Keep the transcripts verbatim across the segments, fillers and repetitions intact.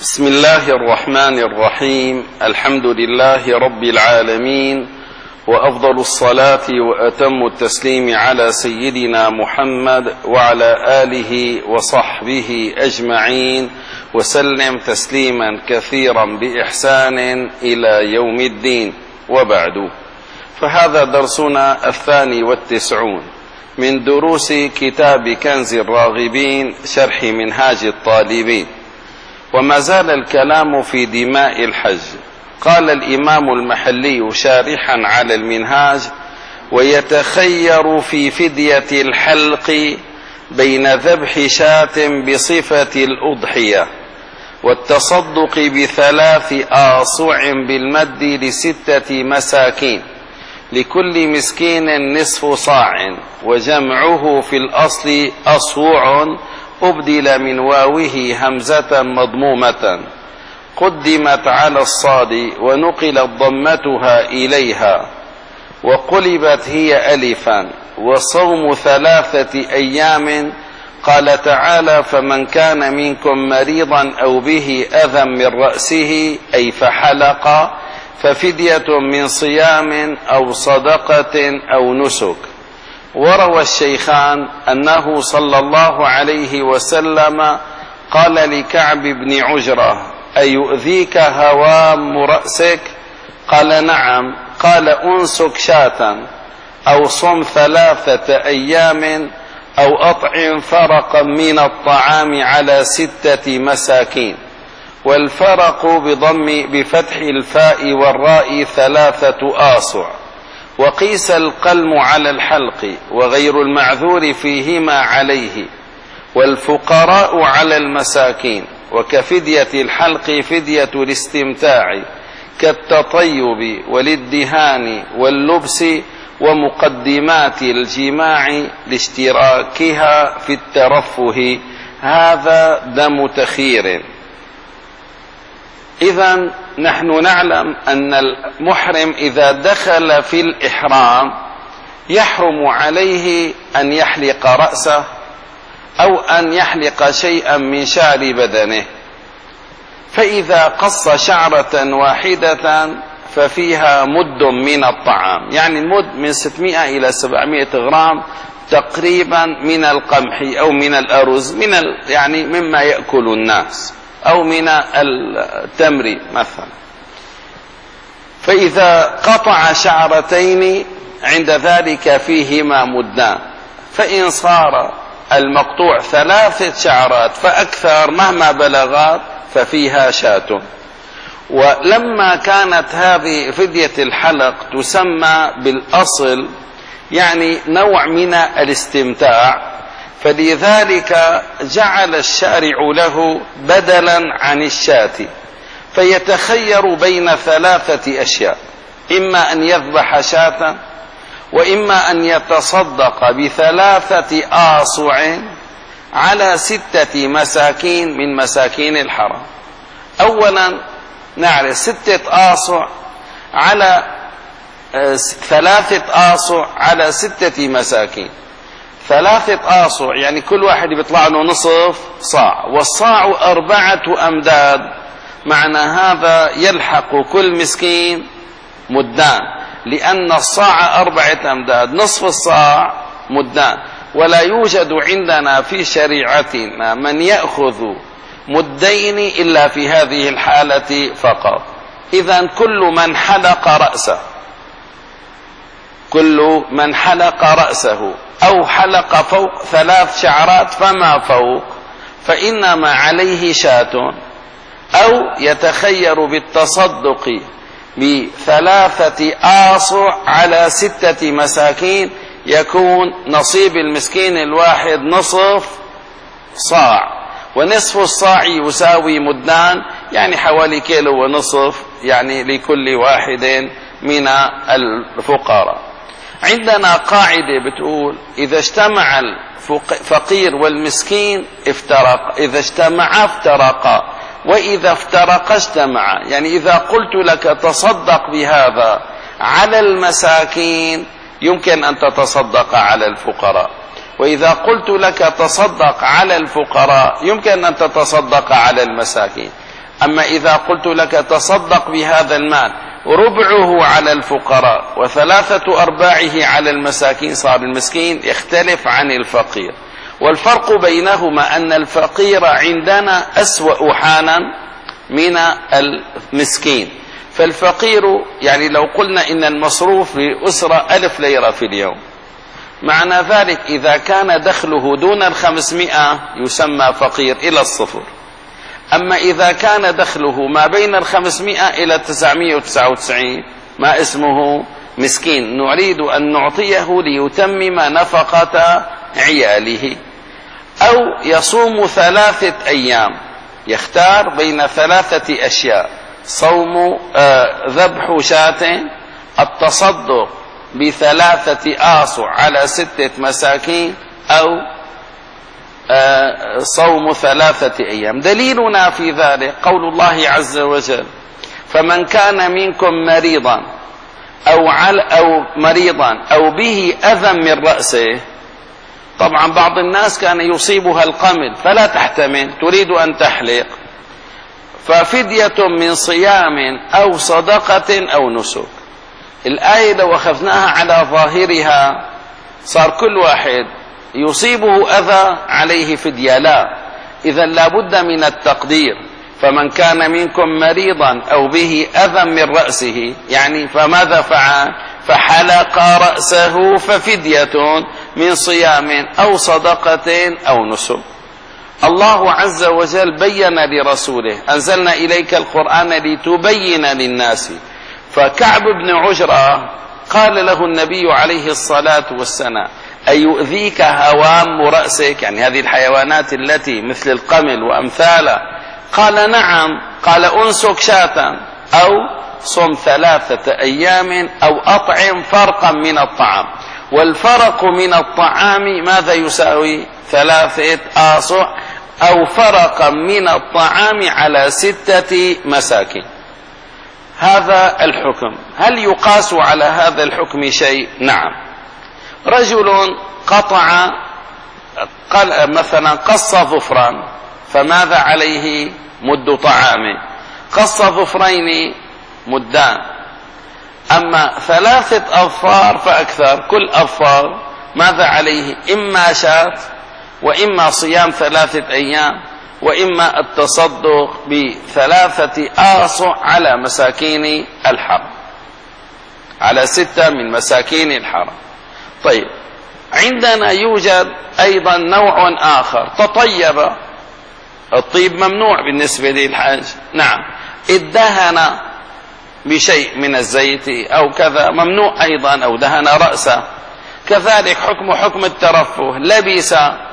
بسم الله الرحمن الرحيم. الحمد لله رب العالمين، وأفضل الصلاة وأتم التسليم على سيدنا محمد وعلى آله وصحبه أجمعين، وسلم تسليما كثيرا بإحسان إلى يوم الدين. وبعد، فهذا درسنا الثاني والتسعون من دروس كتاب كنز الراغبين شرح منهاج الطالبين، وما زال الكلام في دماء الحج. قال الإمام المحلي شارحا على المنهاج: ويتخير في فدية الحلق بين ذبح شاة بصفة الأضحية والتصدق بثلاث آصع بالمد لستة مساكين، لكل مسكين نصف صاع، وجمعه في الأصل أصوع أبدل من واوه همزة مضمومة قدمت على الصاد ونقلت ضمتها إليها وقلبت هي ألفا، وصوم ثلاثة أيام. قال تعالى: فمن كان منكم مريضا أو به أذى من رأسه أي فحلق ففدية من صيام أو صدقة أو نسك. وروى الشيخان أنه صلى الله عليه وسلم قال لكعب بن عجرة: أيؤذيك هوام رأسك؟ قال: نعم. قال: أنسك شاة أو صم ثلاثة أيام أو أطعم فرقا من الطعام على ستة مساكين. والفرق بضم بفتح الفاء والراء ثلاثة آصع. وقيس القلم على الحلق، وغير المعذور فيهما عليه، والفقراء على المساكين. وكفدية الحلق فدية الاستمتاع كالتطيب والادهان واللبس ومقدمات الجماع لاشتراكها في الترفه، هذا دم تخير. إذن نحن نعلم أن المحرم إذا دخل في الإحرام يحرم عليه أن يحلق رأسه أو أن يحلق شيئا من شعر بدنه، فإذا قص شعرة واحدة ففيها مد من الطعام، يعني المد من ستمائة إلى سبعمائة غرام تقريبا من القمح أو من الأرز، من ال... يعني مما يأكل الناس، أو من التمر مثلا. فإذا قطع شعرتين عند ذلك فيهما مدان، فإن صار المقطوع ثلاثة شعرات فأكثر مهما بلغت ففيها شاة. ولما كانت هذه فدية الحلق تسمى بالأصل يعني نوع من الاستمتاع، فلذلك جعل الشارع له بدلا عن الشاة، فيتخير بين ثلاثة أشياء: إما أن يذبح شاة، وإما أن يتصدق بثلاثة آصع على ستة مساكين من مساكين الحرم. أولا نعرف ستة آصع على ثلاثة آصع على ستة مساكين. ثلاثة آصع يعني كل واحد بيطلع له نصف صاع، والصاع أربعة أمداد، معنى هذا يلحق كل مسكين مدان، لأن الصاع أربعة أمداد، نصف الصاع مدان. ولا يوجد عندنا في شريعتنا من يأخذ مدين إلا في هذه الحالة فقط. إذن كل من حلق رأسه كل من حلق رأسه أو حلق فوق ثلاث شعرات فما فوق فإنما عليه شاة، أو يتخير بالتصدق بثلاثة آصع على ستة مساكين، يكون نصيب المسكين الواحد نصف صاع، ونصف الصاع يساوي مدان، يعني حوالي كيلو ونصف، يعني لكل واحد من الفقراء. عندنا قاعدة بتقول: إذا اجتمع الفقير والمسكين افترق، إذا اجتمعا افترقا، وإذا افترقا اجتمعا. يعني إذا قلت لك تصدق بهذا على المساكين يمكن أن تتصدق على الفقراء، وإذا قلت لك تصدق على الفقراء يمكن أن تتصدق على المساكين. أما إذا قلت لك تصدق بهذا المال ربعه على الفقراء وثلاثة أرباعه على المساكين، صار المسكين يختلف عن الفقير. والفرق بينهما أن الفقير عندنا أسوأ حالا من المسكين. فالفقير يعني لو قلنا إن المصروف لأسرة ألف ليرة في اليوم، معنى ذلك إذا كان دخله دون الخمسمائة يسمى فقير إلى الصفر. أما إذا كان دخله ما بين الخمسمائة إلى التسعمائة وتسعة وتسعين ما اسمه مسكين، نريد أن نعطيه ليتمم نفقة عياله. أو يصوم ثلاثة أيام، يختار بين ثلاثة أشياء: صوم آه ذبح شاة، التصدق بثلاثة آصع على ستة مساكين، أو آه صوم ثلاثة أيام. دليلنا في ذلك قول الله عز وجل: فمن كان منكم مريضا أو, عل أو مريضا أو به أذى من رأسه. طبعا بعض الناس كان يصيبها القمل فلا تحتمل، تريد أن تحلق، ففدية من صيام أو صدقة أو نسك. الآية لو أخذناها على ظاهرها صار كل واحد يصيبه أذى عليه فدية، لا، إذا لابد من التقدير. فمن كان منكم مريضا أو به أذى من رأسه، يعني فماذا فعل؟ فحلق رأسه ففدية من صيام أو صدقة أو نسك. الله عز وجل بين لرسوله: أنزلنا إليك القرآن لتبين للناس. فكعب بن عجرة قال له النبي عليه الصلاة والسلام: أيؤذيك هوام رأسك، يعني هذه الحيوانات التي مثل القمل وأمثالها؟ قال: نعم. قال: أنسك شاة أو صم ثلاثة أيام أو أطعم فرقا من الطعام. والفرق من الطعام ماذا يساوي؟ ثلاثة آصع أو فرقا من الطعام على ستة مساكين. هذا الحكم. هل يقاس على هذا الحكم شيء؟ نعم. رجل قطع قال مثلا قص ظفرا، فماذا عليه؟ مد طعامه. قص ظفرين مدان. أما ثلاثة أظفار فأكثر، كل أظفار ماذا عليه؟ إما شاة، وإما صيام ثلاثة أيام، وإما التصدق بثلاثة آصع على مساكين الحرم، على ستة من مساكين الحرم. طيب، عندنا يوجد أيضا نوع آخر: تطيب. الطيب ممنوع بالنسبة للحج، نعم. ادهن بشيء من الزيت أو كذا ممنوع أيضا، أو دهن رأسه كذلك. حكم حكم الترفه: لبس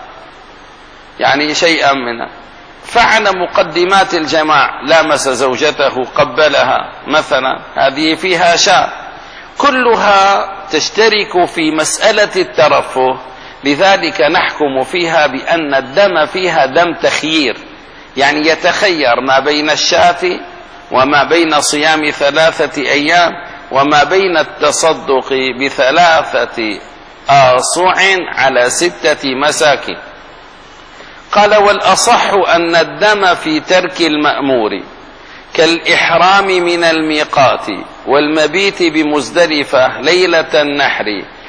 يعني شيئا منه، فعل مقدمات الجماع، لامس زوجته، قبلها مثلا، هذه فيها شاء، كلها تشترك في مسألة الترفه. لذلك نحكم فيها بأن الدم فيها دم تخيير، يعني يتخير ما بين الشاة وما بين صيام ثلاثة أيام وما بين التصدق بثلاثة آصع على ستة مساكين. قال: والأصح أن الدم في ترك المأمور كالإحرام من الميقات والمبيت بمزدلفة ليلة النحر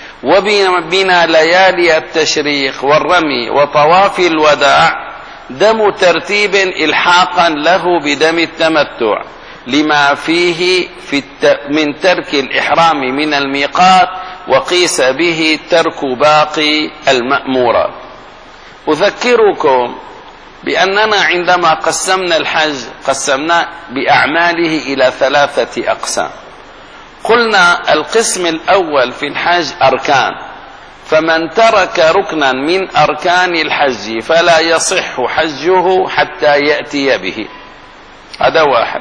وبنا ليالي التشريق والرمي وطواف الوداع دم ترتيب إلحاقا له بدم التمتع، لما فيه في الت... من ترك الإحرام من الميقات، وقيس به ترك باقي المأمورات. أذكركم بأننا عندما قسمنا الحج قسمنا بأعماله إلى ثلاثة أقسام. قلنا القسم الأول في الحج أركان، فمن ترك ركنا من أركان الحج فلا يصح حجه حتى يأتي به، هذا واحد.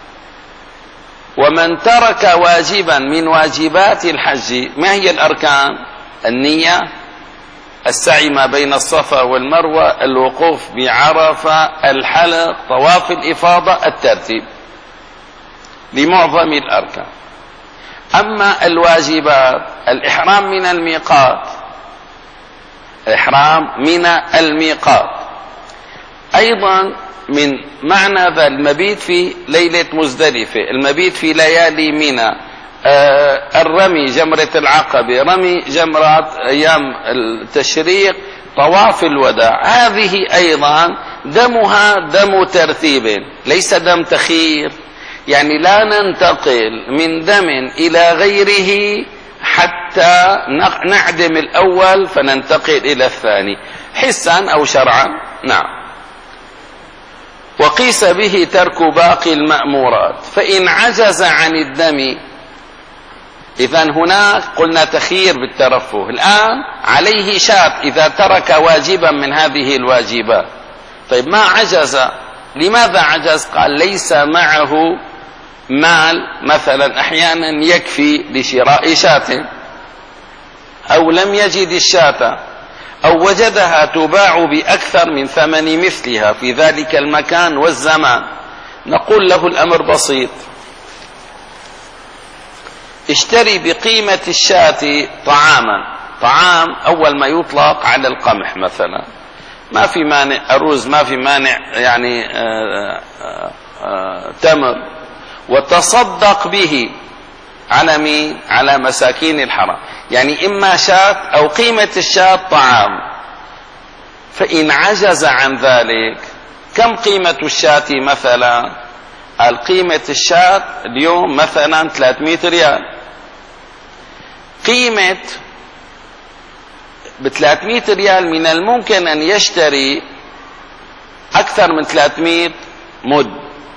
ومن ترك واجبا من واجبات الحج، ما هي الأركان؟ النية، السعي ما بين الصفا والمروة، الوقوف بعرفة، الحلق، طواف الإفاضة، الترتيب، لمعظم الأركان. أما الواجبات: الإحرام من الميقات، الإحرام من الميقات، أيضا من معنى ذا المبيت في ليلة مزدلفة، المبيت في ليالي منى، آه الرمي جمرة العقبة، رمي جمرات أيام التشريق، طواف الوداع، هذه أيضا دمها دم ترتيب ليس دم تخير. يعني لا ننتقل من دم إلى غيره حتى نعدم الأول فننتقل إلى الثاني حسا أو شرعا. نعم. وقيس به ترك باقي المأمورات، فإن عجز عن الدم، إذن هناك قلنا تخيير بالترفه، الآن عليه شاة إذا ترك واجبا من هذه الواجبات. طيب ما عجز، لماذا عجز؟ قال ليس معه مال مثلا أحيانا يكفي لشراء شاة، أو لم يجد الشاة، أو وجدها تباع بأكثر من ثمن مثلها في ذلك المكان والزمان، نقول له الأمر بسيط، اشتري بقيمة الشاة طعاما، طعام أول ما يطلق على القمح مثلا، ما في مانع أرز، ما في مانع يعني آآ آآ تمر، وتصدق به على مين؟ على مساكين الحرم، يعني إما شاة أو قيمة الشاة طعام. فإن عجز عن ذلك، كم قيمة الشاة مثلا؟ القيمة الشاة اليوم مثلا ثلاثمائة ريال، قيمة بثلاثمائة ريال من الممكن أن يشتري أكثر من ثلاثمائة مد،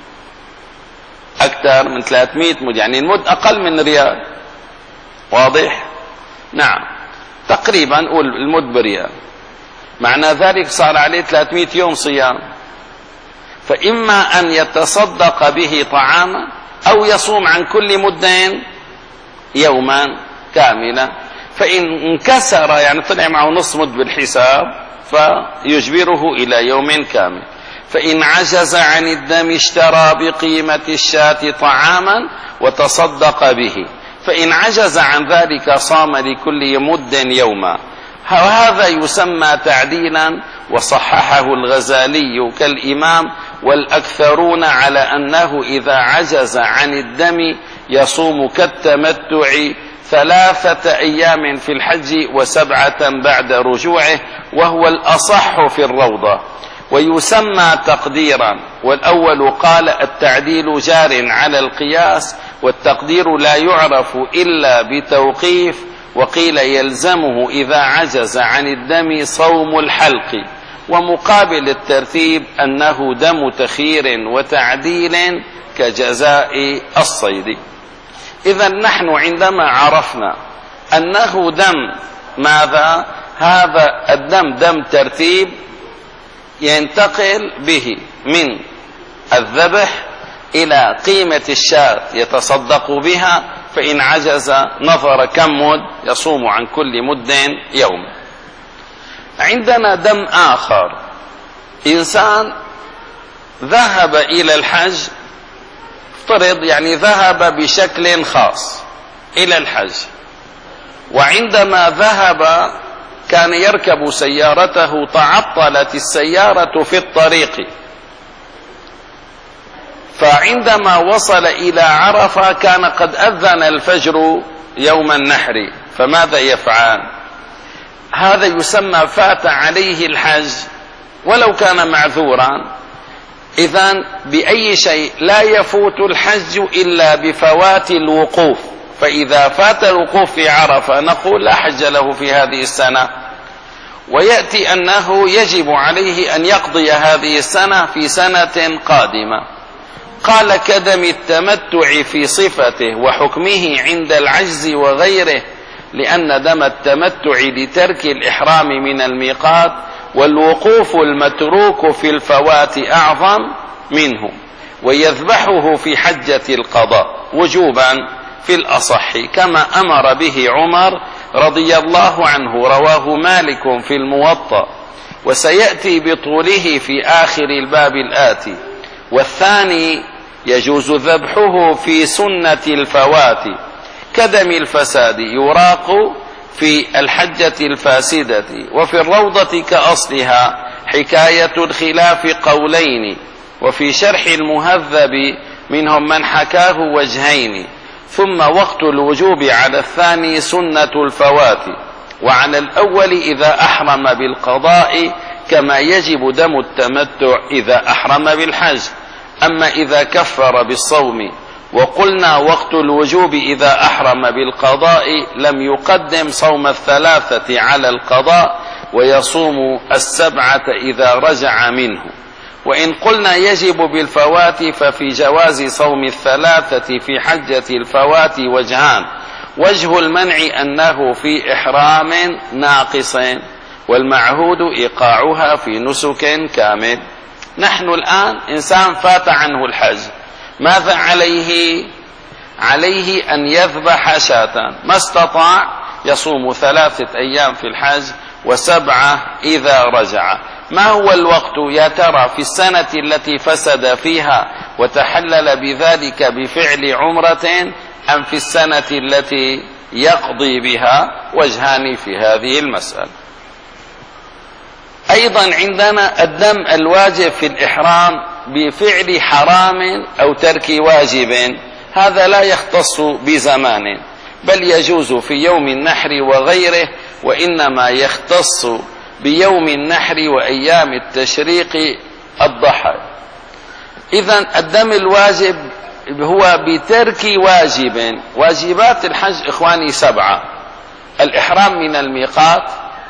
أكثر من ثلاثمائة مد، يعني المد أقل من ريال، واضح؟ نعم، تقريبا نقول المد بريال، معنى ذلك صار عليه ثلاثمائة يوم صيام. فإما أن يتصدق به طعاما أو يصوم عن كل مدين يوما كاملا، فإن انكسر يعني طلع معه نصف مد بالحساب فيجبره إلى يوم كامل. فإن عجز عن الدم اشترى بقيمة الشاة طعاما وتصدق به، فإن عجز عن ذلك صام لكل مد يوما. وهذا يسمى تعديلا، وصححه الغزالي كالإمام، والأكثرون على أنه إذا عجز عن الدم يصوم كالتمتع ثلاثة أيام في الحج وسبعة بعد رجوعه، وهو الأصح في الروضة، ويسمى تقديرا. والأول قال التعديل جار على القياس، والتقدير لا يعرف إلا بتوقيف، وقيل يلزمه إذا عجز عن الدم صوم الحلق. ومقابل الترتيب أنه دم تخيير وتعديل كجزاء الصيد. إذا نحن عندما عرفنا أنه دم ماذا؟ هذا الدم دم ترتيب ينتقل به من الذبح إلى قيمة الشاة يتصدق بها، فإن عجز نظر كم مد يصوم عن كل مد يوم. عندنا دم آخر، إنسان ذهب إلى الحج، افترض يعني ذهب بشكل خاص إلى الحج، وعندما ذهب كان يركب سيارته، تعطلت السيارة في الطريق، فعندما وصل إلى عرفة كان قد أذن الفجر يوم النحر، فماذا يفعل؟ هذا يسمى فات عليه الحج ولو كان معذورا. إذن بأي شيء لا يفوت الحج إلا بفوات الوقوف، فإذا فات الوقوف في عرفة نقول لا حج له في هذه السنة، ويأتي أنه يجب عليه أن يقضي هذه السنة في سنة قادمة. قال كدم التمتع في صفته وحكمه عند العجز وغيره، لأن دم التمتع لترك الإحرام من الميقات، والوقوف المتروك في الفوات أعظم منه، ويذبحه في حجة القضاء وجوبا في الأصح، كما أمر به عمر رضي الله عنه، رواه مالك في الموطأ، وسيأتي بطوله في آخر الباب الآتي. والثاني يجوز ذبحه في سنة الفوات كدم الفساد، يراق في الحجة الفاسدة، وفي الروضة كأصلها، حكاية الخلاف قولين، وفي شرح المهذب منهم من حكاه وجهين. ثم وقت الوجوب على الثاني سنة الفوات، وعلى الأول إذا أحرم بالقضاء كما يجب دم التمتع إذا أحرم بالحج. أما إذا كفر بالصوم وقلنا وقت الوجوب إذا أحرم بالقضاء لم يقدم صوم الثلاثة على القضاء ويصوم السبعة إذا رجع منه. وإن قلنا يجب بالفوات ففي جواز صوم الثلاثة في حجة الفوات وجهان: وجه المنع أنه في إحرام ناقص، والمعهود إيقاعها في نسك كامل. نحن الآن إنسان فات عنه الحج، ماذا عليه؟ عليه أن يذبح شاة، ما استطاع يصوم ثلاثة أيام في الحج وسبعة إذا رجع. ما هو الوقت يا ترى في السنة التي فسد فيها وتحلل بذلك بفعل عمرة، أم في السنة التي يقضي بها؟ وجهان في هذه المسألة. أيضا عندنا الدم الواجب في الإحرام بفعل حرام أو ترك واجب، هذا لا يختص بزمان، بل يجوز في يوم النحر وغيره، وإنما يختص بيوم النحر وأيام التشريق الضحى. إذن الدم الواجب هو بترك واجب. واجبات الحج إخواني سبعة: الإحرام من الميقات،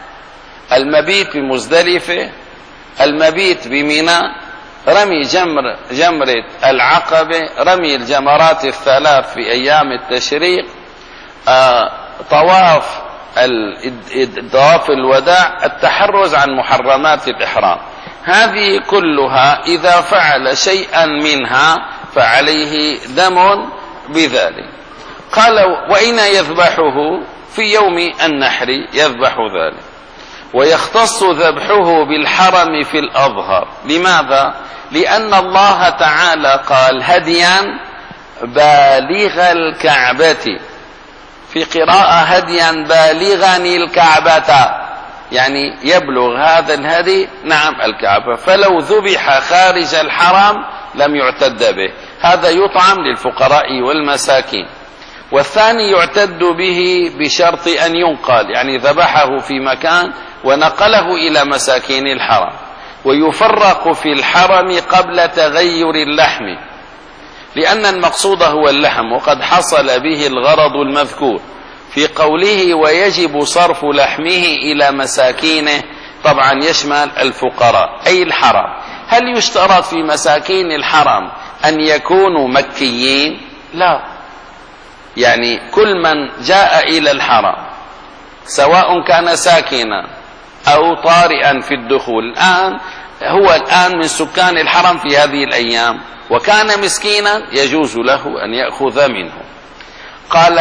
المبيت بمزدلفة، المبيت بمنى، رمي جمر جمرة العقبة، رمي الجمرات الثلاث في أيام التشريق، آه، طواف طواف الوداع، التحرز عن محرمات الإحرام. هذه كلها إذا فعل شيئا منها فعليه دم بذلك. قال: وأين يذبحه؟ في يوم النحر يذبح ذلك. ويختص ذبحه بالحرم في الأظهر. لماذا؟ لأن الله تعالى قال: هديا بالغ الكعبة، في قراءة هديا بالغا الكعبة، يعني يبلغ هذا الهدي نعم الكعبة. فلو ذبح خارج الحرم لم يعتد به، هذا يطعم للفقراء والمساكين. والثاني يعتد به بشرط أن ينقل، يعني ذبحه في مكان ونقله إلى مساكين الحرم. ويفرق في الحرم قبل تغير اللحم، لأن المقصود هو اللحم، وقد حصل به الغرض المذكور في قوله: ويجب صرف لحمه إلى مساكينه، طبعا يشمل الفقراء أي الحرم. هل يشترط في مساكين الحرم أن يكونوا مكيين؟ لا، يعني كل من جاء إلى الحرم سواء كان ساكنا أو طارئا في الدخول، الآن هو الآن من سكان الحرم في هذه الأيام وكان مسكينا يجوز له أن يأخذ منه. قال: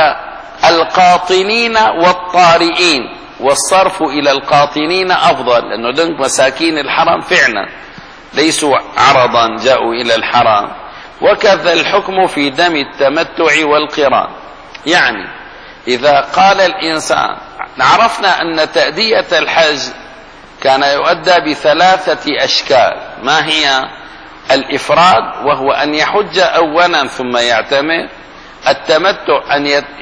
القاطنين والطارئين، والصرف إلى القاطنين أفضل، لأنه دنك مساكين الحرم فعلا ليسوا عرضا جاءوا إلى الحرم. وكذا الحكم في دم التمتع والقران. يعني إذا قال الإنسان، عرفنا أن تأدية الحج كان يؤدى بثلاثة أشكال. ما هي؟ الإفراد، وهو أن يحج أولا ثم يعتمر. التمتع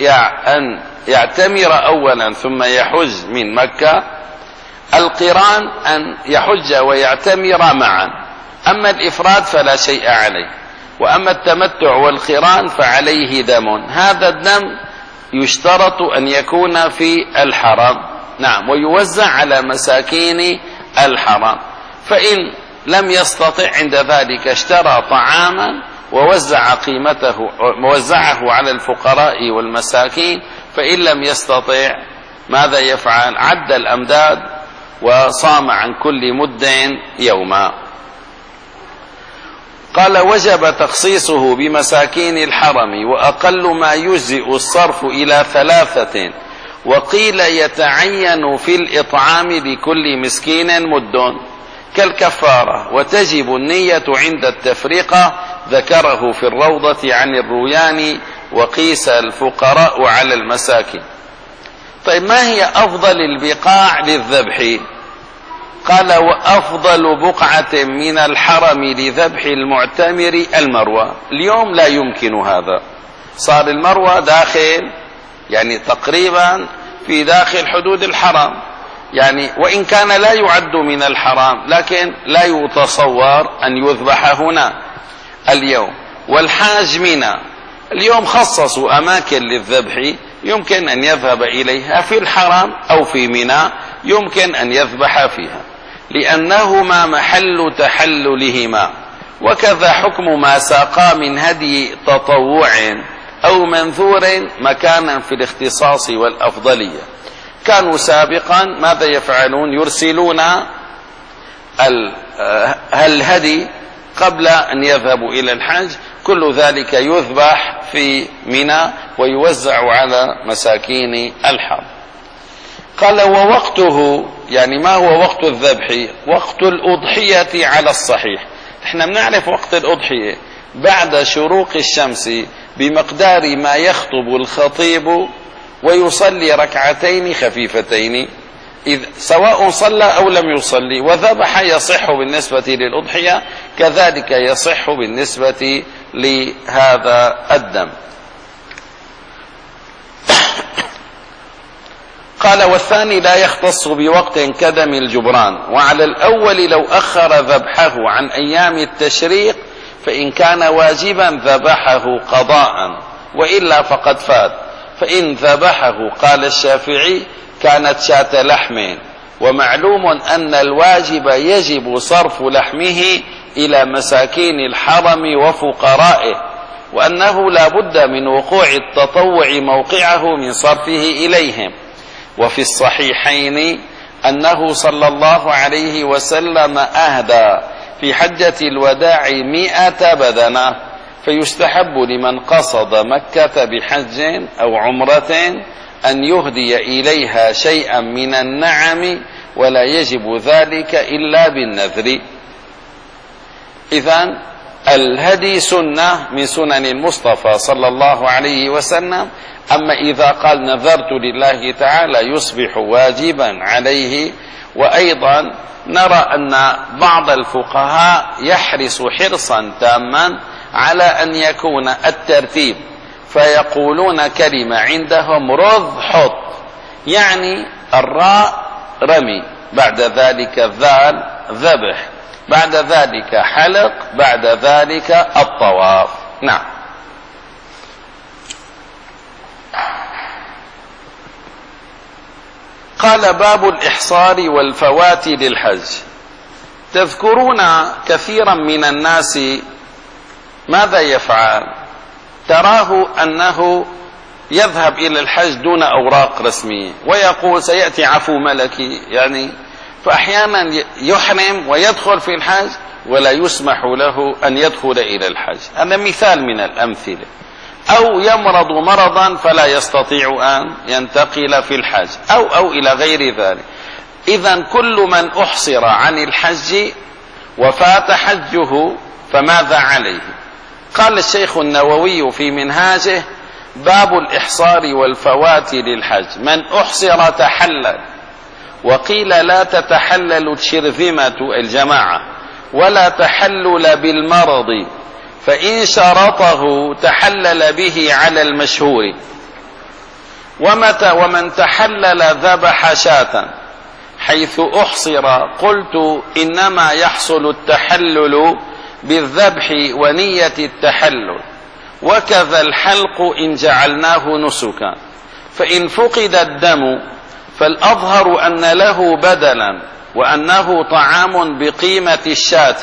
أن يعتمر أولا ثم يحج من مكة. القران أن يحج ويعتمر معا. أما الإفراد فلا شيء عليه، وأما التمتع والقران فعليه دم. هذا الدم يشترط أن يكون في الحرم، نعم، ويوزع على مساكين الحرم. فإن لم يستطع عند ذلك اشترى طعاما ووزع قيمته ووزعه على الفقراء والمساكين. فإن لم يستطع ماذا يفعل؟ عد الأمداد وصام عن كل مد يوما. قال: وجب تخصيصه بمساكين الحرم، وأقل ما يجزئ الصرف إلى ثلاثة، وقيل يتعين في الإطعام لكل مسكين مد كالكفارة، وتجب النية عند التفرقة، ذكره في الروضة عن الروياني، وقيس الفقراء على المساكين. طيب، ما هي أفضل البقاع للذبح؟ قال وأفضل بقعة من الحرم لذبح المعتمر المروة. اليوم لا يمكن هذا، صار المروة داخل يعني تقريبا في داخل حدود الحرم، يعني وإن كان لا يعد من الحرام لكن لا يتصور أن يذبح هنا اليوم. والحاج منى اليوم خصصوا أماكن للذبح يمكن أن يذهب إليها في الحرم أو في منى، يمكن أن يذبح فيها لأنهما محل تحللهما. وكذا حكم ما ساقا من هدي تطوع أو منذور مكانا في الاختصاص والأفضلية. كانوا سابقا ماذا يفعلون؟ يرسلون الهدي قبل أن يذهبوا إلى الحج، كل ذلك يذبح في منى ويوزع على مساكين الحرم. قال ووقته، يعني ما هو وقت الذبح؟ وقت الأضحية على الصحيح. احنا بنعرف وقت الأضحية بعد شروق الشمس بمقدار ما يخطب الخطيب ويصلي ركعتين خفيفتين، إذ سواء صلى أو لم يصلي وذبح يصح بالنسبة للأضحية، كذلك يصح بالنسبة لهذا الدم. قال والثاني لا يختص بوقت كدم الجبران. وعلى الأول لو أخر ذبحه عن أيام التشريق فإن كان واجبا ذبحه قضاء وإلا فقد فات. فإن ذبحه قال الشافعي كانت شاة لحم، ومعلوم أن الواجب يجب صرف لحمه إلى مساكين الحرم وفقرائه، وأنه لا بد من وقوع التطوع موقعه من صرفه إليهم. وفي الصحيحين أنه صلى الله عليه وسلم أهدى في حجة الوداع مئة بدنة، فيستحب لمن قصد مكة بحج أو عمرة أن يهدي إليها شيئا من النعم، ولا يجب ذلك إلا بالنذر. إذن الهدي سنة من سنن المصطفى صلى الله عليه وسلم. أما إذا قال نذرت لله تعالى يصبح واجبا عليه. وأيضا نرى أن بعض الفقهاء يحرص حرصا تاما على أن يكون الترتيب، فيقولون كلمة عندهم رض حط، يعني الراء رمي، بعد ذلك الذال ذبح، بعد ذلك حلق، بعد ذلك الطواف. نعم. قال باب الإحصار والفوات للحج. تذكرون كثيرا من الناس ماذا يفعل؟ تراه أنه يذهب إلى الحج دون أوراق رسمية ويقول سيأتي عفو ملكي، يعني فأحيانا يحرم ويدخل في الحج ولا يسمح له أن يدخل إلى الحج. هذا مثال من الأمثلة. أو يمرض مرضا فلا يستطيع أن ينتقل في الحج، أو أو إلى غير ذلك. إذن كل من أحصر عن الحج وفات حجه فماذا عليه؟ قال الشيخ النووي في منهاجه باب الإحصار والفوات للحج. من أحصر تحلل، وقيل لا تتحلل الشرذمة الجماعة ولا تحلل بالمرض، فإن شرطه تحلل به على المشهور. ومتى ومن تحلل ذبح شاة حيث أحصر قلت إنما يحصل التحلل بالذبح ونية التحلل، وكذا الحلق إن جعلناه نسكا. فإن فقد الدم فالأظهر أن له بدلا وأنه طعام بقيمة الشاة،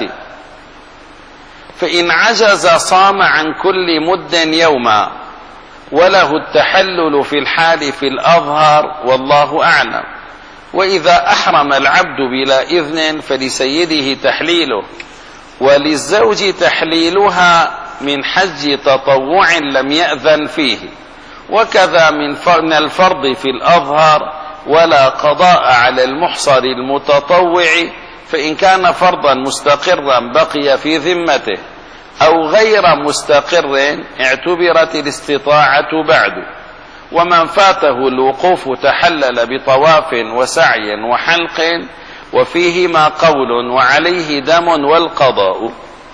فإن عجز صام عن كل مد يوما، وله التحلل في الحال في الأظهر والله أعلم. وإذا أحرم العبد بلا إذن فلسيده تحليله، وللزوج تحليلها من حج تطوع لم يأذن فيه، وكذا من الفرض في الأظهر، ولا قضاء على المحصر المتطوع، فإن كان فرضا مستقرا بقي في ذمته، أو غير مستقر اعتبرت الاستطاعة بعد. ومن فاته الوقوف تحلل بطواف وسعي وحلق، وفيهما قول وعليه دم والقضاء.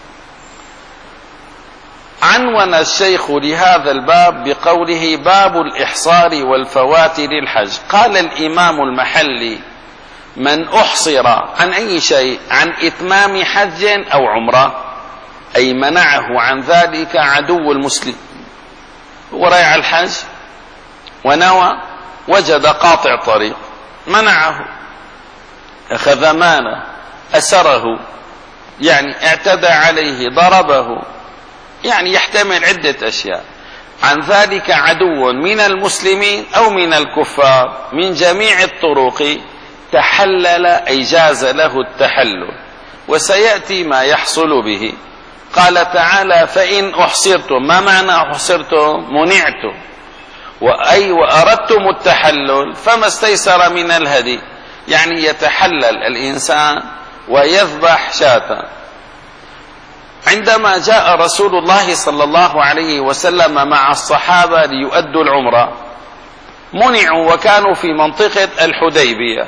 عنون الشيخ لهذا الباب بقوله باب الإحصار والفوات للحج. قال الإمام المحلي من أحصر عن أي شيء، عن إتمام حج أو عمرة، أي منعه عن ذلك عدو المسلم، ورأى الحج ونوى وجد قاطع طريق منعه، أخذ ماله، أسره، يعني اعتدى عليه، ضربه، يعني يحتمل عدة أشياء، عن ذلك عدو من المسلمين أو من الكفار من جميع الطرق، تحلل أي جاز له التحلل، وسيأتي ما يحصل به. قال تعالى فإن أحصرتم، ما معنى أحصرتم؟ منعتم، وأي وأردتم التحلل فما استيسر من الهدي، يعني يتحلل الإنسان ويذبح شاة. عندما جاء رسول الله صلى الله عليه وسلم مع الصحابة ليؤدوا العمرة منعوا وكانوا في منطقة الحديبية،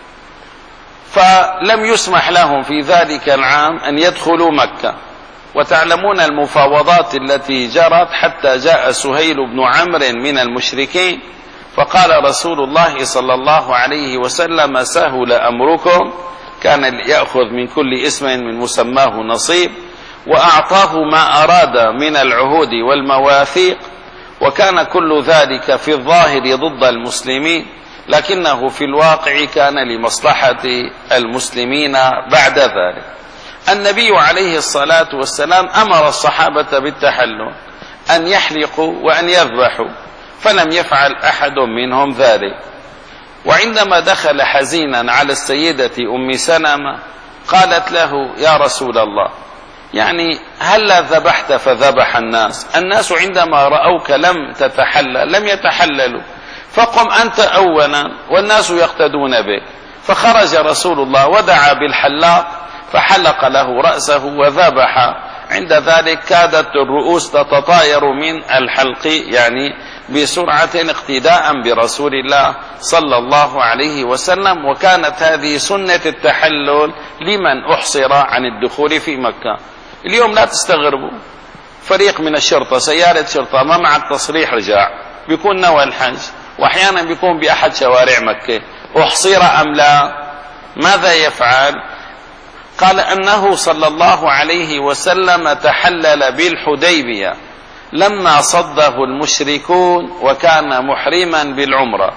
فلم يسمح لهم في ذلك العام أن يدخلوا مكة. وتعلمون المفاوضات التي جرت حتى جاء سهيل بن عمرو من المشركين فقال رسول الله صلى الله عليه وسلم سهل أمركم، كان يأخذ من كل اسم من مسماه نصيب، وأعطاه ما أراد من العهود والمواثيق، وكان كل ذلك في الظاهر ضد المسلمين، لكنه في الواقع كان لمصلحة المسلمين. بعد ذلك النبي عليه الصلاة والسلام أمر الصحابة بالتحلل، أن يحلقوا وأن يذبحوا، فلم يفعل أحد منهم ذلك. وعندما دخل حزينا على السيدة أم سلمة قالت له يا رسول الله، يعني هلا ذبحت فذبح الناس، الناس عندما رأوك لم تتحلل لم يتحللوا، فقم أنت أولا والناس يقتدون بك. فخرج رسول الله ودعا بالحلاق فحلق له رأسه وذبح. عند ذلك كادت الرؤوس تتطاير من الحلق، يعني بسرعة اقتداء برسول الله صلى الله عليه وسلم. وكانت هذه سنة التحلل لمن أحصر عن الدخول في مكة. اليوم لا تستغربوا، فريق من الشرطة، سيارة شرطة ما مع التصريح رجع، بيكون نوى الحج، وأحيانا بيكون بأحد شوارع مكة، أحصر أم لا؟ ماذا يفعل؟ قال أنه صلى الله عليه وسلم تحلل بالحديبية لما صده المشركون وكان محرما بالعمرة،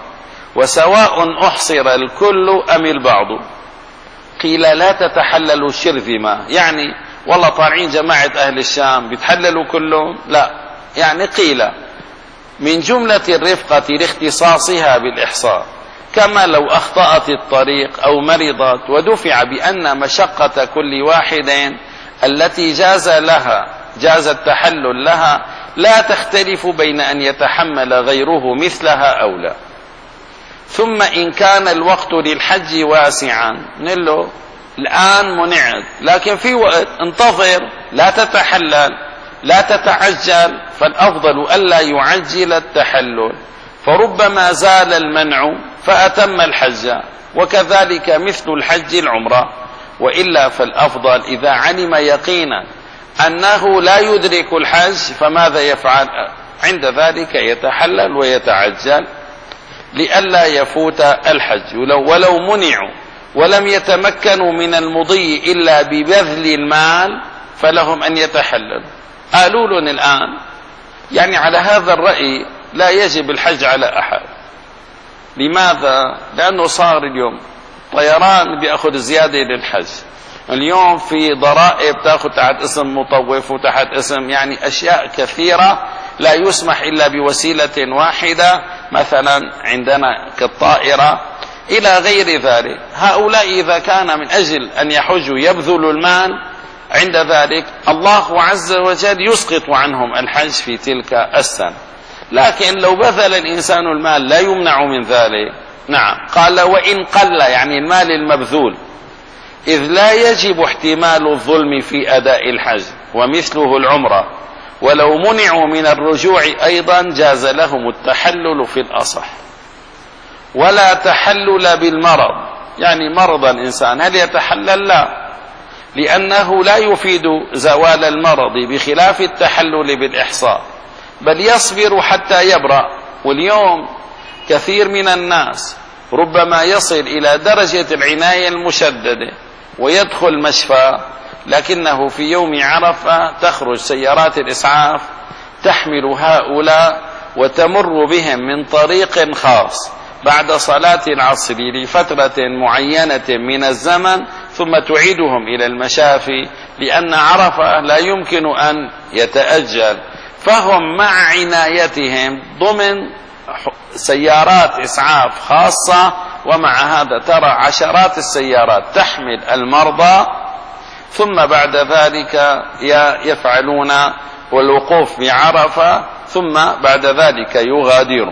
وسواء أحصر الكل أم البعض. قيل لا تتحللوا شرذمة، يعني والله طالعين جماعة أهل الشام بيتحللوا كلهم؟ لا، يعني قيل من جملة الرفقة لاختصاصها بالإحصار، كما لو أخطأت الطريق أو مرضت، ودفع بأن مشقة كل واحد التي جاز لها جاز التحلل لها لا تختلف بين أن يتحمل غيره مثلها أو لا. ثم إن كان الوقت للحج واسعا نقول الآن منعت، لكن في وقت انتظر، لا تتحلل لا تتعجل، فالأفضل ألا يعجل التحلل، فربما زال المنع فأتم الحج، وكذلك مثل الحج العمرة. وإلا فالأفضل إذا علم يقينا أنه لا يدرك الحج فماذا يفعل؟ عند ذلك يتحلل ويتعجل لئلا يفوت الحج. ولو, ولو منعوا ولم يتمكنوا من المضي إلا ببذل المال فلهم أن يتحللوا. قالوا لنا الآن يعني على هذا الرأي لا يجب الحج على أحد. لماذا؟ لأنه صار اليوم طيران بيأخذ زيادة للحج، اليوم في ضرائب تأخذ تحت اسم مطوف وتحت اسم يعني أشياء كثيرة لا يسمح إلا بوسيلة واحدة، مثلا عندنا كالطائرة إلى غير ذلك. هؤلاء إذا كان من أجل أن يحجوا يبذلوا المال، عند ذلك الله عز وجل يسقط عنهم الحج في تلك السنة. لكن لو بذل الإنسان المال لا يمنع من ذلك. نعم، قال وإن قل، يعني المال المبذول، إذ لا يجب احتمال الظلم في أداء الحج ومثله العمرة، ولو منعوا من الرجوع أيضا جاز لهم التحلل في الأصح. ولا تحلل بالمرض، يعني مرض الإنسان هل يتحلل؟ لا، لأنه لا يفيد زوال المرض بخلاف التحلل بالإحصاء، بل يصبر حتى يبرأ. واليوم كثير من الناس ربما يصل إلى درجة العناية المشددة ويدخل مشفى، لكنه في يوم عرفة تخرج سيارات الإسعاف تحمل هؤلاء وتمر بهم من طريق خاص بعد صلاة العصر لفترة معينة من الزمن، ثم تعيدهم إلى المشافي، لأن عرفة لا يمكن أن يتأجل، فهم مع عنايتهم ضمن سيارات إسعاف خاصة. ومع هذا ترى عشرات السيارات تحمل المرضى، ثم بعد ذلك يفعلون والوقوف بعرفة، ثم بعد ذلك يغادرون.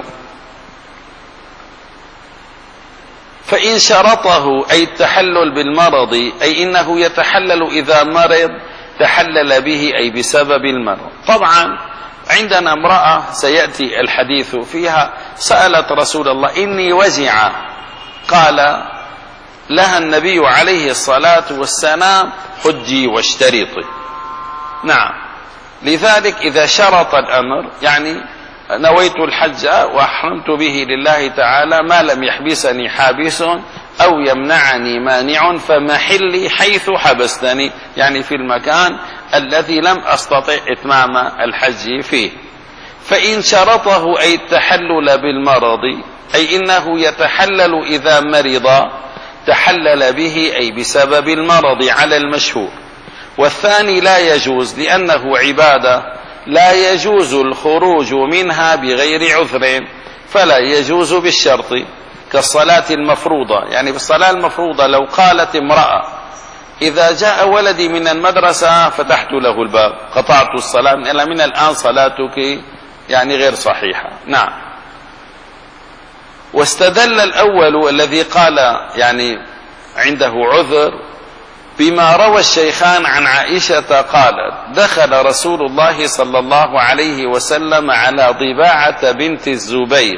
فإن شرطه أي التحلل بالمرض، أي إنه يتحلل إذا مرض، تحلل به أي بسبب المرض. طبعا عندنا امرأة سيأتي الحديث فيها سألت رسول الله إني وجع، قال لها النبي عليه الصلاة والسلام حجي واشترطي. نعم، لذلك إذا شرط الأمر يعني نويت الحج وأحرمت به لله تعالى ما لم يحبسني حابس أو يمنعني مانع فمحلي حيث حبستني، يعني في المكان الذي لم أستطع إتمام الحج فيه. فإن شرطه أي التحلل بالمرض، أي إنه يتحلل إذا مرض، تحلل به أي بسبب المرض على المشهور. والثاني لا يجوز لأنه عبادة لا يجوز الخروج منها بغير عذر، فلا يجوز بالشرط، كالصلاة المفروضة. يعني بالصلاة المفروضة لو قالت امرأة إذا جاء ولدي من المدرسة فتحت له الباب قطعت الصلاة، إلا من الآن صلاتك يعني غير صحيحة. نعم. واستدل الأول الذي قال يعني عنده عذر بما روى الشيخان عن عائشة قالت دخل رسول الله صلى الله عليه وسلم على ضباعة بنت الزبير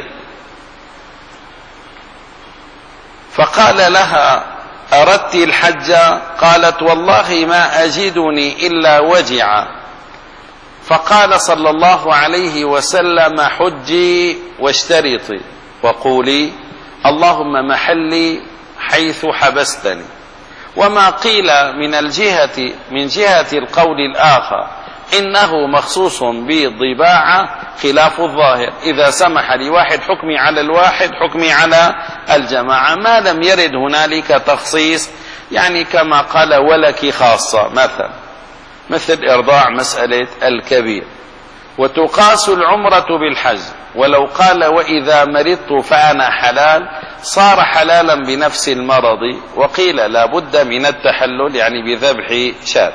فقال لها أردت الحج؟ قالت والله ما أجدني إلا وجعا. فقال صلى الله عليه وسلم حجي واشترطي وقولي اللهم محلي حيث حبستني. وما قيل من الجهة من جهة القول الآخر إنه مخصوص بالضباعة خلاف الظاهر، إذا سمح لواحد حكمي على الواحد حكمي على الجماعة، ما لم يرد هنالك تخصيص، يعني كما قال ولك خاصة مثلا، مثل إرضاع مسألة الكبير. وتقاس العمرة بالحج، ولو قال وإذا مرضت فأنا حلال صار حلالا بنفس المرض. وقيل لا بد من التحلل يعني بذبح شاة.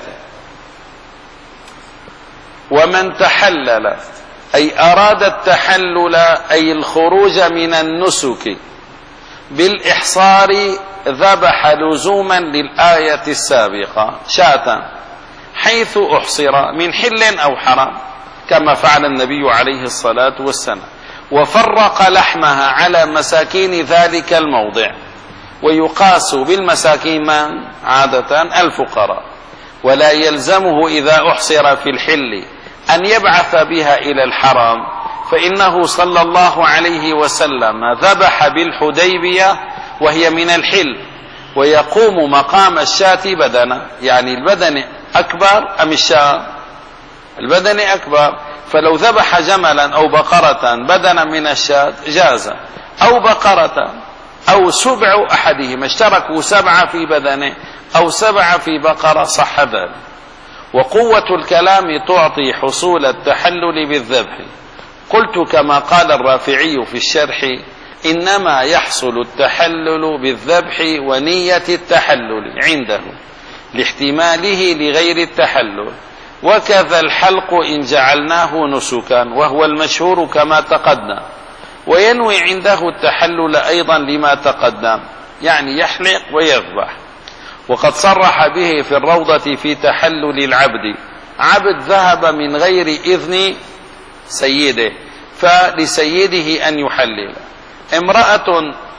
ومن تحلل أي أراد التحلل أي الخروج من النسك بالإحصار ذبح لزوما للآية السابقة شاة حيث أحصر من حل أو حرام، كما فعل النبي عليه الصلاة والسلام، وفرق لحمها على مساكين ذلك الموضع. ويقاس بالمساكين من عادة الفقراء، ولا يلزمه إذا أحصر في الحل أن يبعث بها إلى الحرام، فإنه صلى الله عليه وسلم ذبح بالحديبية وهي من الحل، ويقوم مقام الشاة بدنة، يعني البدن أكبر أم الشاة؟ البدن أكبر، فلو ذبح جملا أو بقرة بدنا من الشاة جاز، أو بقرة أو سبع أحدهما، اشتركوا سبعة في بدنه أو سبعة في بقرة صح ذلك. وقوة الكلام تعطي حصول التحلل بالذبح. قلت كما قال الرافعي في الشرح إنما يحصل التحلل بالذبح ونية التحلل عنده لاحتماله لغير التحلل، وكذا الحلق إن جعلناه نسكا وهو المشهور كما تقدم، وينوي عنده التحلل أيضا لما تقدم، يعني يحلق ويذبح. وقد صرح به في الروضة في تحلل العبد، عبد ذهب من غير إذن سيده فلسيده أن يحلل. امرأة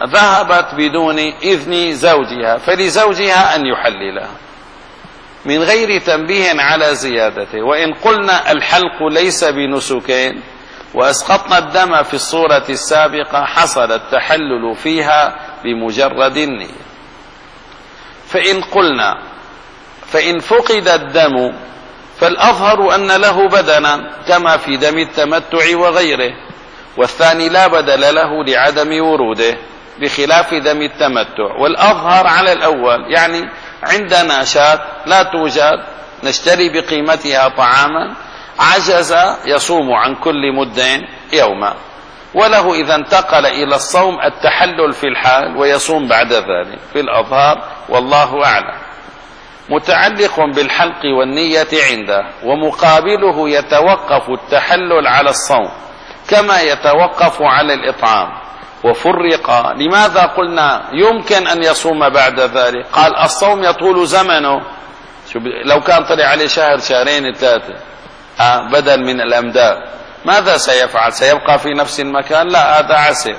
ذهبت بدون إذن زوجها، فلزوجها أن يحللها من غير تنبيه على زيادته. وإن قلنا الحلق ليس بنسكين وأسقطنا الدم في الصورة السابقة، حصل التحلل فيها بمجرد النية. فإن قلنا فإن فقد الدم فالأظهر أن له بدنا كما في دم التمتع وغيره، والثاني لا بدل له لعدم وروده بخلاف دم التمتع. والأظهر على الأول، يعني عندنا شاة لا توجد نشتري بقيمتها طعاما، عجز يصوم عن كل مدين يوما، وله إذا انتقل إلى الصوم التحلل في الحال ويصوم بعد ذلك في الأظهار، والله أعلم. متعلق بالحلق والنية عنده، ومقابله يتوقف التحلل على الصوم كما يتوقف على الإطعام. وفرق. لماذا قلنا يمكن أن يصوم بعد ذلك؟ قال الصوم يطول زمنه، لو كان طلع عليه شهر شهرين ثلاثة آه بدل من الأمداد، ماذا سيفعل؟ سيبقى في نفس المكان؟ لا، هذا عسر.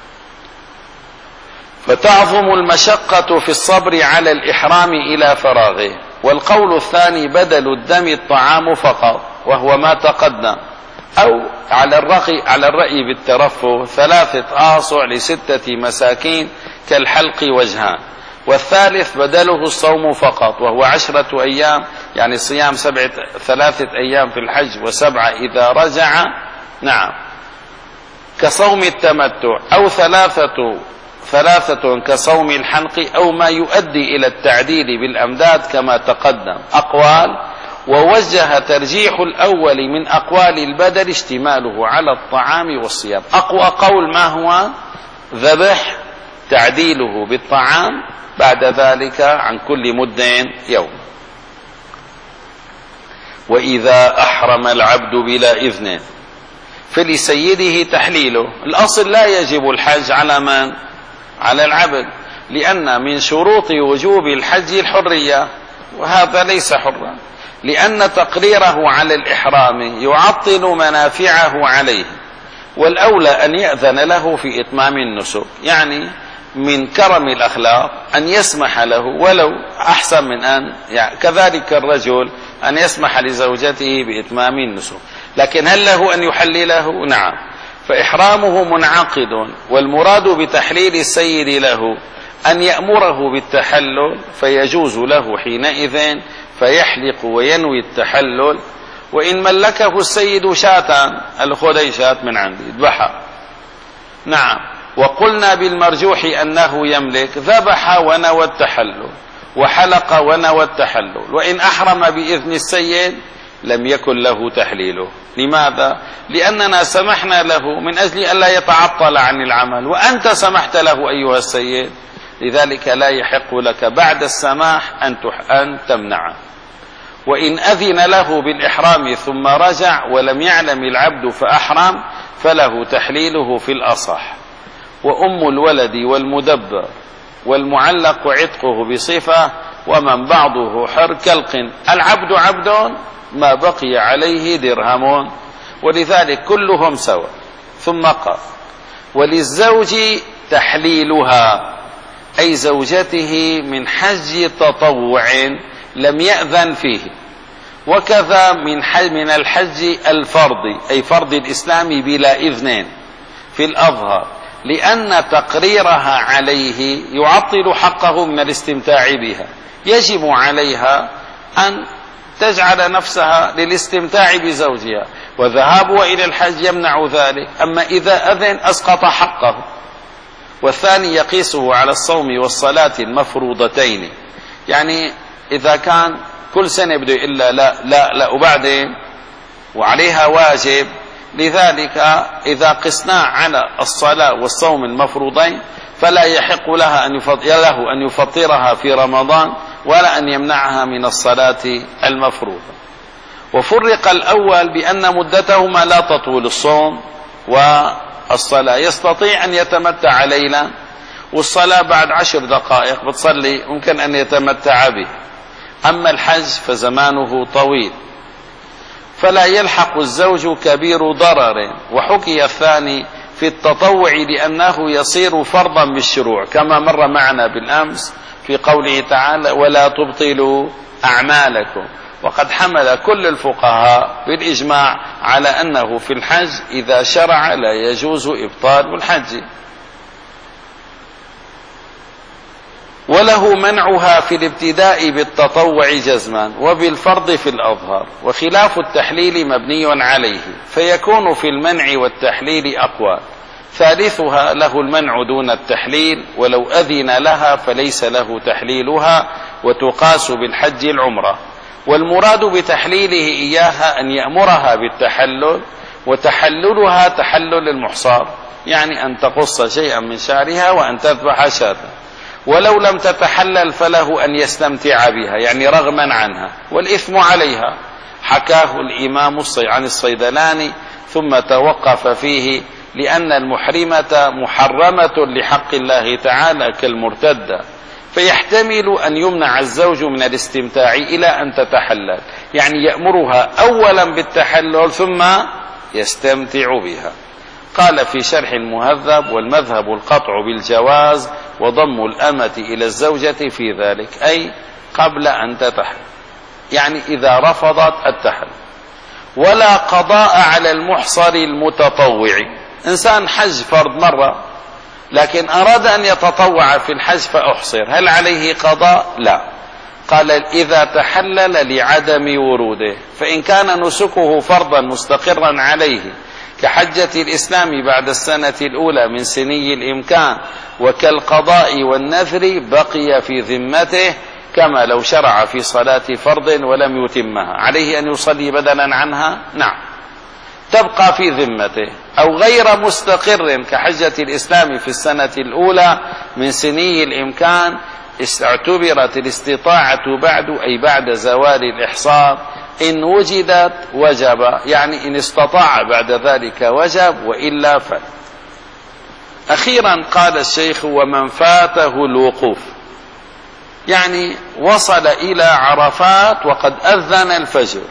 فتعظم المشقة في الصبر على الإحرام إلى فراغه. والقول الثاني بدل الدم الطعام فقط، وهو ما تقدم. أو على الرأي, على الرأي بالترفه ثلاثة آصع لستة مساكين كالحلق وجهان. والثالث بدله الصوم فقط، وهو عشرة أيام، يعني صيام سبعة ثلاثة أيام في الحج وسبعة إذا رجع. نعم، كصوم التمتع. أو ثلاثة ثلاثة كصوم الحلق، أو ما يؤدي إلى التعديل بالأمداد كما تقدم. أقوال. ووجه ترجيح الأول من أقوال البدل اشتماله على الطعام والصيام. أقوى قول ما هو؟ ذبح، تعديله بالطعام، بعد ذلك عن كل مدين يوم. وإذا أحرم العبد بلا إذن فلسيده تحليله. الأصل لا يجب الحج على من؟ على العبد، لأن من شروط وجوب الحج الحرية، وهذا ليس حرا، لأن تقريره على الإحرام يعطل منافعه عليه، والأولى أن يأذن له في إتمام النسك. يعني من كرم الأخلاق أن يسمح له، ولو أحسن من أن يعني كذلك الرجل أن يسمح لزوجته بإتمام النسك. لكن هل له أن يحلله؟ نعم. فإحرامه منعقد، والمراد بتحليل السيد له أن يأمره بالتحلل، فيجوز له حينئذ فيحلق وينوي التحلل. وإن ملكه السيد شاة، الخدي شاة من عندي اذبحها. نعم. وقلنا بالمرجوح أنه يملك، ذبح ونوى التحلل، وحلق ونوى التحلل. وإن أحرم بإذن السيد لم يكن له تحليله. لماذا؟ لأننا سمحنا له من أجل أن لا يتعطل عن العمل، وأنت سمحت له أيها السيد، لذلك لا يحق لك بعد السماح أن تمنعه. وإن أذن له بالإحرام ثم رجع ولم يعلم العبد فأحرم فله تحليله في الأصح. وأم الولد والمدبر والمعلق عتقه بصفة، ومن بعضه حر كالقن. العبد عبد ما بقي عليه درهم، ولذلك كلهم سواء. ثم قال وللزوج تحليلها، أي زوجته من حج تطوع لم يأذن فيه، وكذا من حج من الحج الفرض، أي فرض الإسلام بلا إذن في الأظهر، لأن تقريرها عليه يعطل حقه من الاستمتاع بها. يجب عليها أن تجعل نفسها للاستمتاع بزوجها، وذهابها إلى الحج يمنع ذلك. أما إذا أذن أسقط حقه. والثاني يقيسه على الصوم والصلاة المفروضتين، يعني إذا كان كل سنة بده إلا لا لا لا وبعدين وعليها واجب، لذلك إذا قسنا على الصلاة والصوم المفروضين فلا يحق لها أن له أن يفطرها في رمضان، ولا أن يمنعها من الصلاة المفروضة. وفرق الأول بأن مدتهما لا تطول الصوم والصلاة، يستطيع أن يتمتع ليلا، والصلاة بعد عشر دقائق بتصلي ممكن أن يتمتع به. أما الحج فزمانه طويل، فلا يلحق الزوج كبير ضرر. وحكي الثاني في التطوع لأنه يصير فرضا بالشروع، كما مر معنا بالأمس في قوله تعالى ولا تبطلوا أعمالكم. وقد حمل كل الفقهاء بالإجماع على أنه في الحج إذا شرع لا يجوز إبطال الحج، وله منعها في الابتداء بالتطوع جزما وبالفرض في الأظهر، وخلاف التحليل مبني عليه، فيكون في المنع والتحليل أقوال. ثالثها له المنع دون التحليل، ولو أذن لها فليس له تحليلها، وتقاس بالحج العمرة. والمراد بتحليله إياها أن يأمرها بالتحلل، وتحللها تحلل المحصار، يعني أن تقص شيئا من شعرها وأن تذبح شاة. ولو لم تتحلل فله أن يستمتع بها، يعني رغما عنها، والإثم عليها. حكاه الإمام عن الصيدلاني ثم توقف فيه، لأن المحرمة محرمة لحق الله تعالى كالمرتدة، فيحتمل أن يمنع الزوج من الاستمتاع إلى أن تتحلل، يعني يأمرها أولا بالتحلل ثم يستمتع بها. قال في شرح المهذب والمذهب القطع بالجواز وضم الأمة إلى الزوجة في ذلك، أي قبل أن تتحلل، يعني إذا رفضت التحلل. ولا قضاء على المحصر المتطوع، إنسان حج فرض مرة لكن أراد أن يتطوع في الحج فأحصر، هل عليه قضاء؟ لا. قال إذا تحلل لعدم وروده، فإن كان نسكه فرضا مستقرا عليه كحجة الإسلام بعد السنة الأولى من سني الإمكان وكالقضاء والنذر بقي في ذمته، كما لو شرع في صلاة فرض ولم يتمها، عليه أن يصلي بدلا عنها؟ نعم، تبقى في ذمته. أو غير مستقر كحجة الإسلام في السنة الأولى من سني الإمكان، اعتبرت الاستطاعة بعد، أي بعد زوال الإحصار، إن وجدت وجب، يعني إن استطاع بعد ذلك وجب، وإلا فلا. أخيرا قال الشيخ ومن فاته الوقوف، يعني وصل إلى عرفات وقد أذن الفجر،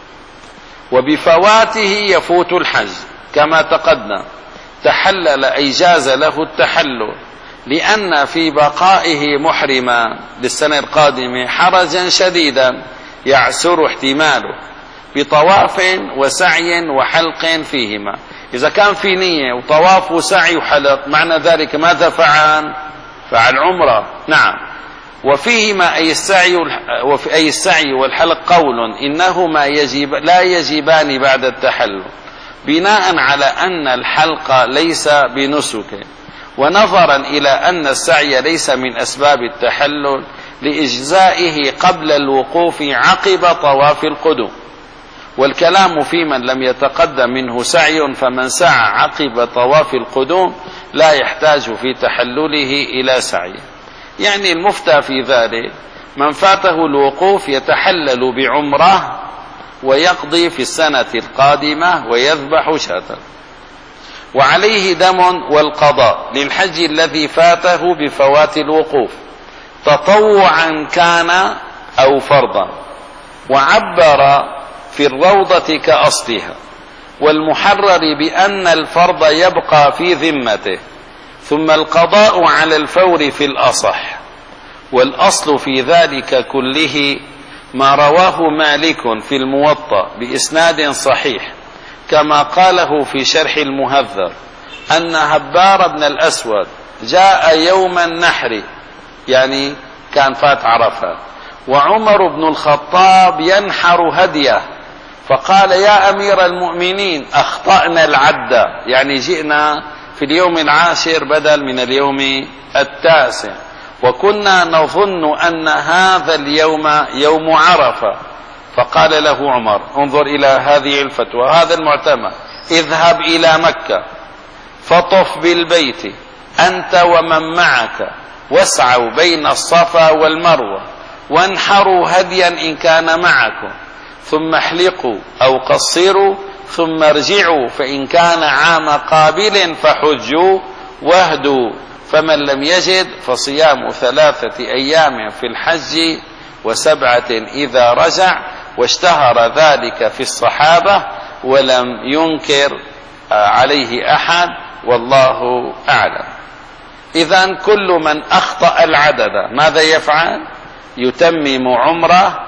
وبفواته يفوت الحج كما تقدم، تحلل أي جاز له التحلل، لأن في بقائه محرما للسنة القادمة حرجا شديدا يعسر احتماله بطواف وسعي وحلق فيهما. إذا كان في نية وطواف وسعي وحلق، معنى ذلك ماذا فعل؟ فعل عمره. نعم. وفيهما أي السعي وفي أي السعي والحلق قول إنهما يجب لا يجبان بعد التحلل، بناء على أن الحلق ليس بنسك، ونظرا إلى أن السعي ليس من أسباب التحلل لإجزائه قبل الوقوف عقب طواف القدوم. والكلام في من لم يتقدم منه سعي، فمن سعى عقب طواف القدوم لا يحتاج في تحلله إلى سعي. يعني المفتى في ذلك من فاته الوقوف يتحلل بعمره ويقضي في السنة القادمة ويذبح شاة، وعليه دم والقضاء للحج الذي فاته بفوات الوقوف، تطوعا كان أو فرضا. وعبر في الروضة كأصلها والمحرر بأن الفرض يبقى في ذمته، ثم القضاء على الفور في الأصح. والأصل في ذلك كله ما رواه مالك في الموطأ بإسناد صحيح، كما قاله في شرح المهذب، أن هبار بن الأسود جاء يوم النحر، يعني كان فات عرفات، وعمر بن الخطاب ينحر هديه، فقال يا أمير المؤمنين أخطأنا العد، يعني جئنا في اليوم العاشر بدل من اليوم التاسع، وكنا نظن أن هذا اليوم يوم عرفة. فقال له عمر انظر إلى هذه الفتوى، هذا المعتمد، اذهب إلى مكة فطف بالبيت أنت ومن معك، واسعوا بين الصفا والمروة، وانحروا هديا إن كان معكم، ثم احلقوا أو قصروا، ثم ارجعوا، فإن كان عام قابل فحجوا واهدوا، فمن لم يجد فصيام ثلاثة أيام في الحج وسبعة إذا رجع. واشتهر ذلك في الصحابة ولم ينكر عليه أحد، والله أعلم. إذن كل من أخطأ العدد ماذا يفعل؟ يتمم عمره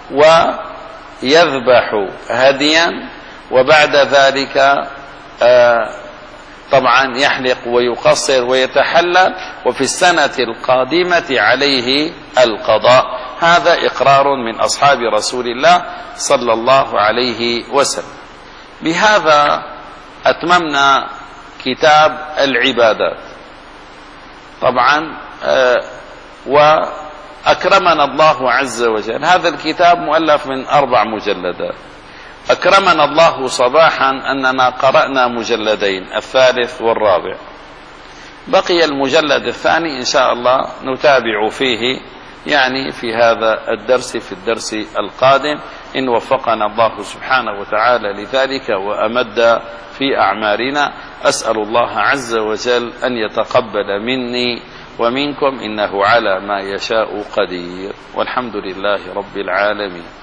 ويذبح هديا، وبعد ذلك آه طبعا يحلق ويقصر ويتحلل، وفي السنة القادمة عليه القضاء. هذا إقرار من أصحاب رسول الله صلى الله عليه وسلم. بهذا أتممنا كتاب العبادات طبعا، آه وأكرمنا الله عز وجل. هذا الكتاب مؤلف من أربع مجلدات. أكرمنا الله صباحا أننا قرأنا مجلدين، الثالث والرابع. بقي المجلد الثاني إن شاء الله نتابع فيه، يعني في هذا الدرس، في الدرس القادم إن وفقنا الله سبحانه وتعالى لذلك وأمد في أعمارنا. أسأل الله عز وجل أن يتقبل مني ومنكم، إنه على ما يشاء قدير، والحمد لله رب العالمين.